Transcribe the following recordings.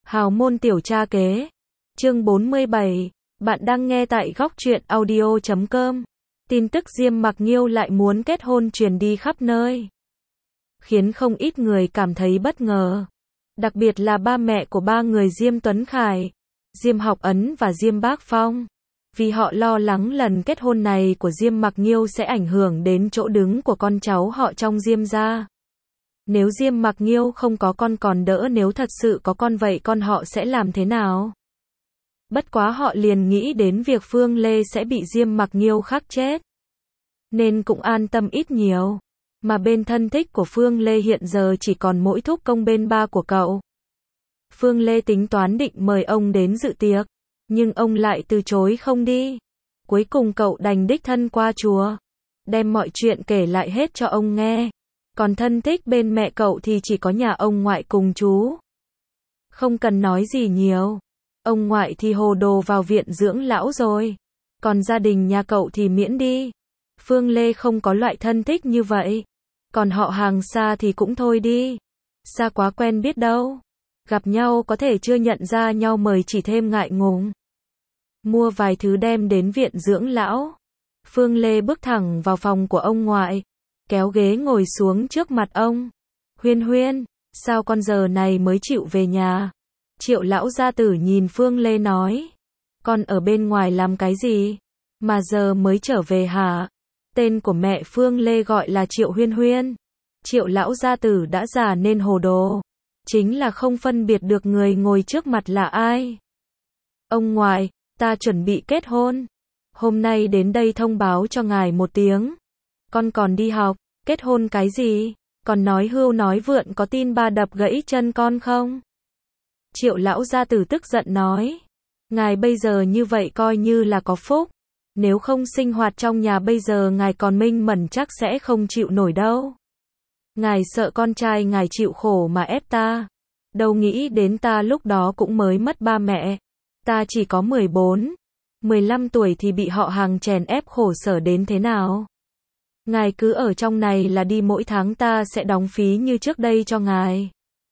Hào môn tiểu cha kế. Chương 47. Bạn đang nghe tại góc truyện audio.com. Tin tức Diêm Mặc Nghiêu lại muốn kết hôn truyền đi khắp nơi, khiến không ít người cảm thấy bất ngờ. Đặc biệt là ba mẹ của ba người Diêm Tuấn Khải, Diêm Học Ấn và Diêm Bác Phong. Vì họ lo lắng lần kết hôn này của Diêm Mặc Nghiêu sẽ ảnh hưởng đến chỗ đứng của con cháu họ trong Diêm gia. Nếu Diêm Mặc Nghiêu không có con còn đỡ, nếu thật sự có con vậy con họ sẽ làm thế nào? Bất quá họ liền nghĩ đến việc Phương Lê sẽ bị Diêm Mặc Nghiêu khắc chết, nên cũng an tâm ít nhiều. Mà bên thân thích của Phương Lê hiện giờ chỉ còn mỗi thúc công bên ba của cậu. Phương Lê tính toán định mời ông đến dự tiệc, nhưng ông lại từ chối không đi. Cuối cùng cậu đành đích thân qua chùa, đem mọi chuyện kể lại hết cho ông nghe. Còn thân thích bên mẹ cậu thì chỉ có nhà ông ngoại cùng chú. Không cần nói gì nhiều. Ông ngoại thì hồ đồ vào viện dưỡng lão rồi. Còn gia đình nhà cậu thì miễn đi. Phương Lê không có loại thân thích như vậy. Còn họ hàng xa thì cũng thôi đi. Xa quá quen biết đâu. Gặp nhau có thể chưa nhận ra nhau mời chỉ thêm ngại ngùng. Mua vài thứ đem đến viện dưỡng lão. Phương Lê bước thẳng vào phòng của ông ngoại, kéo ghế ngồi xuống trước mặt ông. Huyên Huyên, sao con giờ này mới chịu về nhà? Triệu lão gia tử nhìn Phương Lê nói. Con ở bên ngoài làm cái gì? Mà giờ mới trở về hả? Tên của mẹ Phương Lê gọi là Triệu Huyên Huyên. Triệu lão gia tử đã già nên hồ đồ. Chính là không phân biệt được người ngồi trước mặt là ai. Ông ngoại, ta chuẩn bị kết hôn. Hôm nay đến đây thông báo cho ngài một tiếng. Con còn đi học, kết hôn cái gì? Còn nói hưu nói vượn, có tin ba đập gãy chân con không? Triệu lão gia tử tức giận nói. Ngài bây giờ như vậy coi như là có phúc. Nếu không sinh hoạt trong nhà bây giờ ngài còn minh mẫn chắc sẽ không chịu nổi đâu. Ngài sợ con trai ngài chịu khổ mà ép ta. Đâu nghĩ đến ta lúc đó cũng mới mất ba mẹ. Ta chỉ có 14, 15 tuổi thì bị họ hàng chèn ép khổ sở đến thế nào. Ngài cứ ở trong này là đi, mỗi tháng ta sẽ đóng phí như trước đây cho ngài.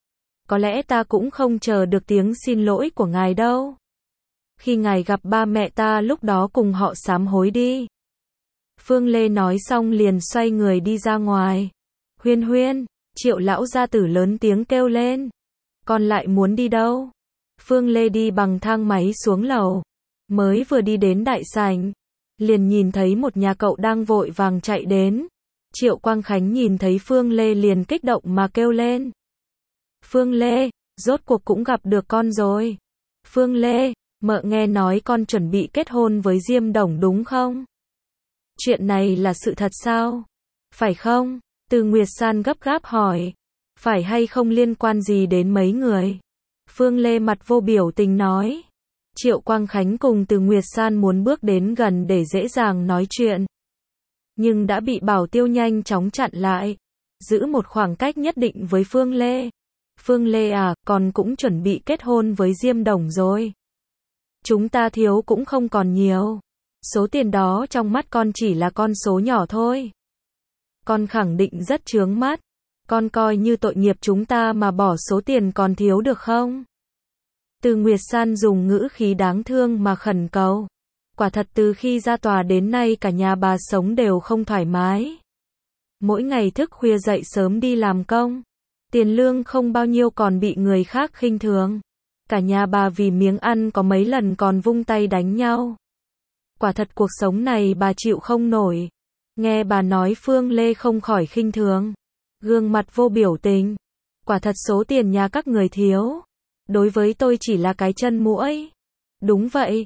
Có lẽ ta cũng không chờ được tiếng xin lỗi của ngài đâu. Khi ngài gặp ba mẹ ta lúc đó cùng họ sám hối đi. Phương Lê nói xong liền xoay người đi ra ngoài. Huyên Huyên, Triệu lão gia tử lớn tiếng kêu lên. Con lại muốn đi đâu? Phương Lê đi bằng thang máy xuống lầu. Mới vừa đi đến đại sảnh, liền nhìn thấy một nhà cậu đang vội vàng chạy đến. Triệu Quang Khánh nhìn thấy Phương Lê liền kích động mà kêu lên. Phương Lê, rốt cuộc cũng gặp được con rồi. Phương Lê, mợ nghe nói con chuẩn bị kết hôn với Diêm Đồng đúng không? Chuyện này là sự thật sao? Phải không? Từ Nguyệt San gấp gáp hỏi. Phải hay không liên quan gì đến mấy người? Phương Lê mặt vô biểu tình nói. Triệu Quang Khánh cùng Từ Nguyệt San muốn bước đến gần để dễ dàng nói chuyện, nhưng đã bị Bảo Tiêu nhanh chóng chặn lại, giữ một khoảng cách nhất định với Phương Lê. Phương Lê à, con cũng chuẩn bị kết hôn với Diêm Đồng rồi. Chúng ta thiếu cũng không còn nhiều. Số tiền đó trong mắt con chỉ là con số nhỏ thôi. Con khẳng định rất chướng mắt. Con coi như tội nghiệp chúng ta mà bỏ số tiền còn thiếu được không? Từ Nguyệt San dùng ngữ khí đáng thương mà khẩn cầu. Quả thật từ khi ra tòa đến nay cả nhà bà sống đều không thoải mái. Mỗi ngày thức khuya dậy sớm đi làm công. Tiền lương không bao nhiêu còn bị người khác khinh thường. Cả nhà bà vì miếng ăn có mấy lần còn vung tay đánh nhau. Quả thật cuộc sống này bà chịu không nổi. Nghe bà nói Phương Lê không khỏi khinh thường. Gương mặt vô biểu tình. Quả thật số tiền nhà các người thiếu. Đối với tôi chỉ là cái chân muỗi. Đúng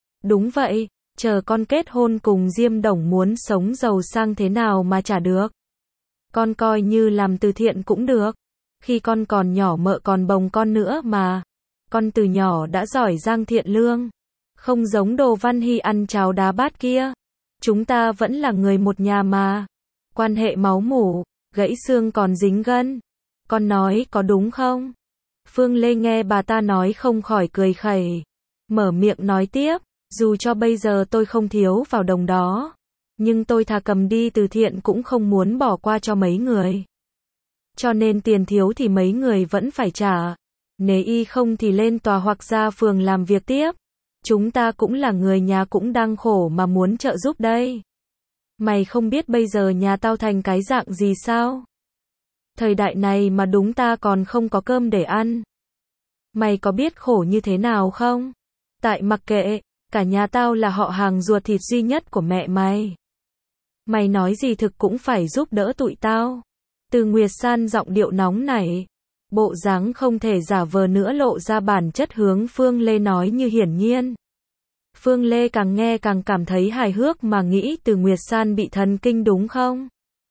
vậy, chờ con kết hôn cùng Diêm Đồng muốn sống giàu sang thế nào mà trả được. Con coi như làm từ thiện cũng được. Khi con còn nhỏ mợ còn bồng con nữa mà. Con từ nhỏ đã giỏi giang thiện lương. Không giống Đồ Văn Hy ăn cháo đá bát kia. Chúng ta vẫn là người một nhà mà. Quan hệ máu mủ, gãy xương còn dính gân. Con nói có đúng không? Phương Lê nghe bà ta nói không khỏi cười khẩy. Mở miệng nói tiếp. Dù cho bây giờ tôi không thiếu vào đồng đó, nhưng tôi thà cầm đi từ thiện cũng không muốn bỏ qua cho mấy người. Cho nên tiền thiếu thì mấy người vẫn phải trả. Nếu y không thì lên tòa hoặc ra phường làm việc tiếp. Chúng ta cũng là người nhà cũng đang khổ mà muốn trợ giúp đây. Mày không biết bây giờ nhà tao thành cái dạng gì sao? Thời đại này mà đúng ta còn không có cơm để ăn. Mày có biết khổ như thế nào không? Tại mặc kệ, cả nhà tao là họ hàng ruột thịt duy nhất của mẹ mày. Mày nói gì thực cũng phải giúp đỡ tụi tao. Từ Nguyệt San giọng điệu nóng nảy. Bộ dáng không thể giả vờ nữa lộ ra bản chất hướng Phương Lê nói như hiển nhiên. Phương Lê càng nghe càng cảm thấy hài hước mà nghĩ Từ Nguyệt San bị thần kinh đúng không?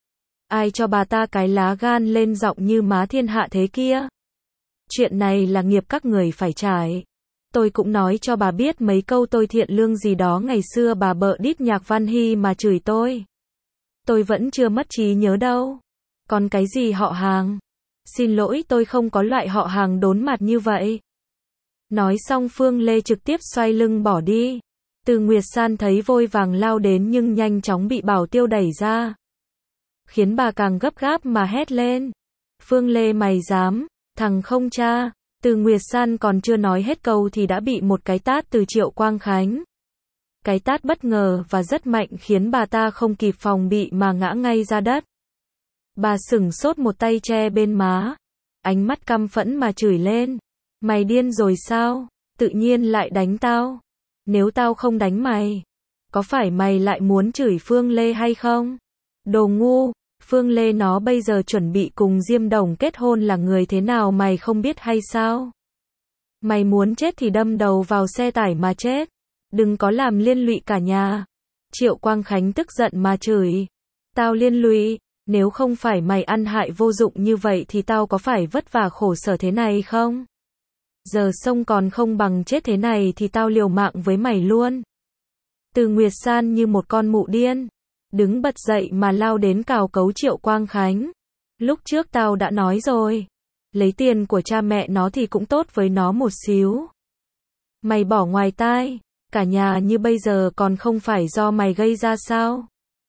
Ai cho bà ta cái lá gan lên giọng như má thiên hạ thế kia? Chuyện này là nghiệp các người phải trải. Tôi cũng nói cho bà biết mấy câu tôi thiện lương gì đó ngày xưa bà bợ đít Nhạc Văn Hy mà chửi tôi. Tôi vẫn chưa mất trí nhớ đâu. Còn cái gì họ hàng? Xin lỗi tôi không có loại họ hàng đốn mặt như vậy. Nói xong Phương Lê trực tiếp xoay lưng bỏ đi. Từ Nguyệt San thấy vội vàng lao đến nhưng nhanh chóng bị Bảo Tiêu đẩy ra. Khiến bà càng gấp gáp mà hét lên. Phương Lê mày dám, thằng không cha. Từ Nguyệt San còn chưa nói hết câu thì đã bị một cái tát từ Triệu Quang Khánh. Cái tát bất ngờ và rất mạnh khiến bà ta không kịp phòng bị mà ngã ngay ra đất. Bà sửng sốt một tay che bên má. Ánh mắt căm phẫn mà chửi lên. Mày điên rồi sao? Tự nhiên lại đánh tao. Nếu tao không đánh mày, có phải mày lại muốn chửi Phương Lê hay không? Đồ ngu, Phương Lê nó bây giờ chuẩn bị cùng Diêm Đồng kết hôn là người thế nào mày không biết hay sao? Mày muốn chết thì đâm đầu vào xe tải mà chết. Đừng có làm liên lụy cả nhà. Triệu Quang Khánh tức giận mà chửi. Tao liên lụy, nếu không phải mày ăn hại vô dụng như vậy thì tao có phải vất vả khổ sở thế này không? Giờ sông còn không bằng chết thế này thì tao liều mạng với mày luôn. Từ Nguyệt San như một con mụ điên. Đứng bật dậy mà lao đến cào cấu Triệu Quang Khánh. Lúc trước tao đã nói rồi. Lấy tiền của cha mẹ nó thì cũng tốt với nó một xíu. Mày bỏ ngoài tai. Cả nhà như bây giờ còn không phải do mày gây ra sao?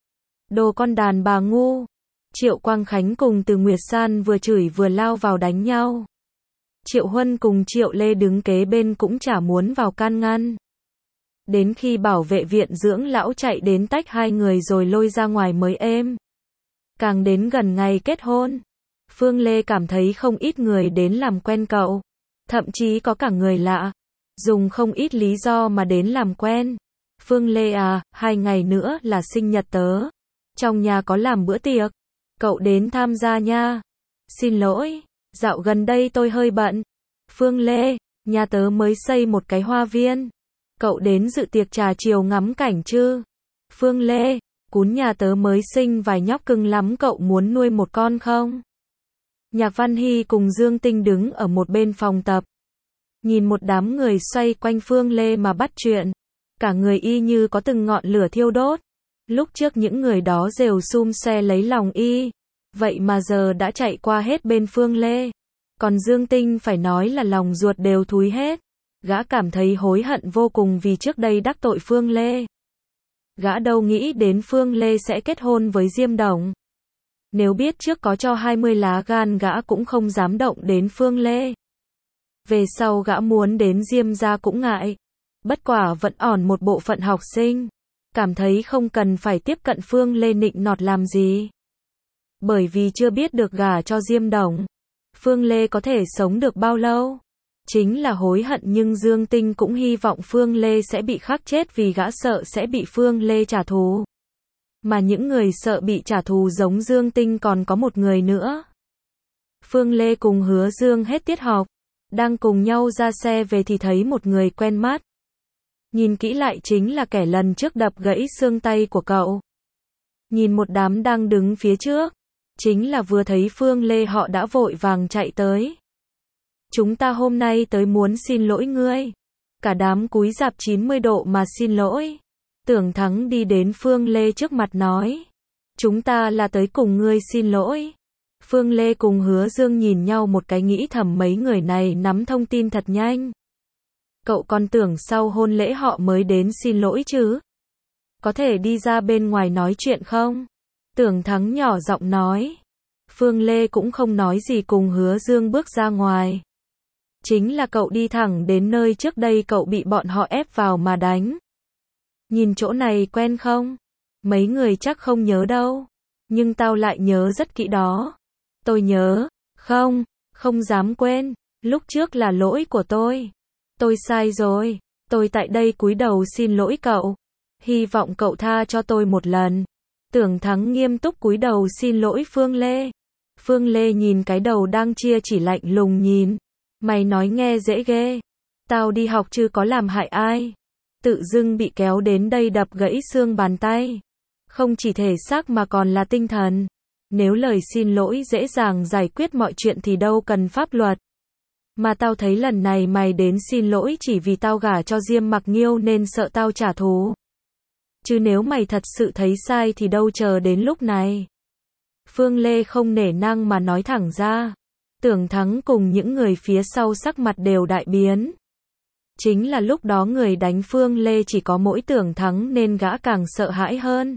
Đồ con đàn bà ngu. Triệu Quang Khánh cùng Từ Nguyệt San vừa chửi vừa lao vào đánh nhau. Triệu Huân cùng Triệu Lê đứng kế bên cũng chả muốn vào can ngăn. Đến khi bảo vệ viện dưỡng lão chạy đến tách hai người rồi lôi ra ngoài mới êm. Càng đến gần ngày kết hôn, Phương Lê cảm thấy không ít người đến làm quen cậu. Thậm chí có cả người lạ. Dùng không ít lý do mà đến làm quen. Phương Lê à, 2 ngày nữa là sinh nhật tớ. Trong nhà có làm bữa tiệc. Cậu đến tham gia nha. Xin lỗi, dạo gần đây tôi hơi bận. Phương Lê, nhà tớ mới xây một cái hoa viên. Cậu đến dự tiệc trà chiều ngắm cảnh chứ? Phương Lê, cún nhà tớ mới sinh vài nhóc cưng lắm cậu muốn nuôi một con không? Nhạc Văn Hy cùng Dương Tinh đứng ở một bên phòng tập. Nhìn một đám người xoay quanh Phương Lê mà bắt chuyện. Cả người y như có từng ngọn lửa thiêu đốt. Lúc trước những người đó rều sum xe lấy lòng y. Vậy mà giờ đã chạy qua hết bên Phương Lê. Còn Dương Tinh phải nói là lòng ruột đều thúi hết. Gã cảm thấy hối hận vô cùng vì trước đây đắc tội Phương Lê. Gã đâu nghĩ đến Phương Lê sẽ kết hôn với Diêm Đồng. Nếu biết trước có cho 20 lá gan gã cũng không dám động đến Phương Lê. Về sau gã muốn đến Diêm gia cũng ngại. Bất quả vẫn ỏn một bộ phận học sinh. Cảm thấy không cần phải tiếp cận Phương Lê nịnh nọt làm gì. Bởi vì chưa biết được gả cho Diêm Đồng. Phương Lê có thể sống được bao lâu? Chính là hối hận nhưng Dương Tinh cũng hy vọng Phương Lê sẽ bị khắc chết vì gã sợ sẽ bị Phương Lê trả thù. Mà những người sợ bị trả thù giống Dương Tinh còn có một người nữa. Phương Lê cùng Hứa Dương hết tiết học. Đang cùng nhau ra xe về thì thấy một người quen mắt. Nhìn kỹ lại chính là kẻ lần trước đập gãy xương tay của cậu. Nhìn một đám đang đứng phía trước. Chính là vừa thấy Phương Lê họ đã vội vàng chạy tới. Chúng ta hôm nay tới muốn xin lỗi ngươi. Cả đám cúi rạp 90 độ mà xin lỗi. Tưởng Thắng đi đến Phương Lê trước mặt nói. Chúng ta là tới cùng ngươi xin lỗi. Phương Lê cùng Hứa Dương nhìn nhau một cái nghĩ thầm mấy người này nắm thông tin thật nhanh. Cậu còn tưởng sau hôn lễ họ mới đến xin lỗi chứ. Có thể đi ra bên ngoài nói chuyện không? Tưởng Thắng nhỏ giọng nói. Phương Lê cũng không nói gì cùng Hứa Dương bước ra ngoài. Chính là cậu đi thẳng đến nơi trước đây cậu bị bọn họ ép vào mà đánh. Nhìn chỗ này quen không? Mấy người chắc không nhớ đâu. Nhưng tao lại nhớ rất kỹ đó. Tôi nhớ. Không, không dám quên. Lúc trước là lỗi của tôi. Tôi sai rồi. Tôi tại đây cúi đầu xin lỗi cậu. Hy vọng cậu tha cho tôi một lần. Tưởng Thắng nghiêm túc cúi đầu xin lỗi Phương Lê. Phương Lê nhìn cái đầu đang chia chỉ lạnh lùng nhìn. Mày nói nghe dễ ghê. Tao đi học chứ có làm hại ai. Tự dưng bị kéo đến đây đập gãy xương bàn tay. Không chỉ thể xác mà còn là tinh thần. Nếu lời xin lỗi dễ dàng giải quyết mọi chuyện thì đâu cần pháp luật. Mà tao thấy lần này mày đến xin lỗi chỉ vì tao gả cho Diêm Mặc Nghiêu nên sợ tao trả thù. Chứ nếu mày thật sự thấy sai thì đâu chờ đến lúc này. Phương Lê không nể nang mà nói thẳng ra. Tưởng Thắng cùng những người phía sau sắc mặt đều đại biến. Chính là lúc đó người đánh Phương Lê chỉ có mỗi Tưởng Thắng nên gã càng sợ hãi hơn.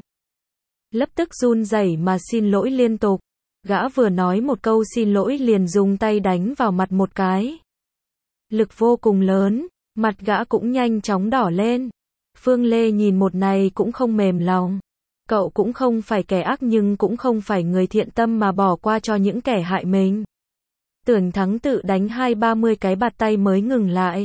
Lập tức run rẩy mà xin lỗi liên tục. Gã vừa nói một câu xin lỗi liền dùng tay đánh vào mặt một cái. Lực vô cùng lớn, mặt gã cũng nhanh chóng đỏ lên. Phương Lê nhìn một này cũng không mềm lòng. Cậu cũng không phải kẻ ác nhưng cũng không phải người thiện tâm mà bỏ qua cho những kẻ hại mình. Tưởng Thắng tự đánh 20-30 cái bạt tay mới ngừng lại.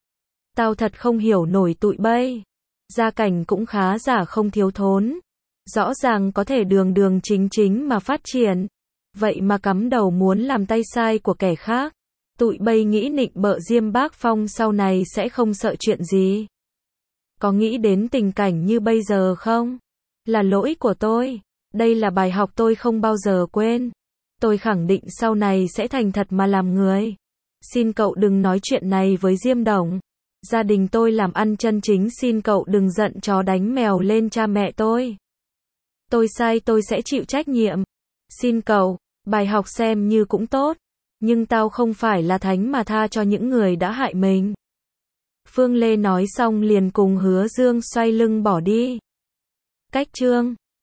Tao thật không hiểu nổi tụi bay. Gia cảnh cũng khá giả không thiếu thốn. Rõ ràng có thể đường đường chính chính mà phát triển. Vậy mà cắm đầu muốn làm tay sai của kẻ khác. Tụi bay nghĩ nịnh bợ Diêm Bác Phong sau này sẽ không sợ chuyện gì. Có nghĩ đến tình cảnh như bây giờ không? Là lỗi của tôi. Đây là bài học tôi không bao giờ quên. Tôi khẳng định sau này sẽ thành thật mà làm người. Xin cậu đừng nói chuyện này với Diêm Đồng. Gia đình tôi làm ăn chân chính, xin cậu đừng giận chó đánh mèo lên cha mẹ tôi. Tôi sai tôi sẽ chịu trách nhiệm. Xin cậu, bài học xem như cũng tốt. Nhưng tao không phải là thánh mà tha cho những người đã hại mình. Phương Lê nói xong liền cùng Hứa Dương xoay lưng bỏ đi. Cách chương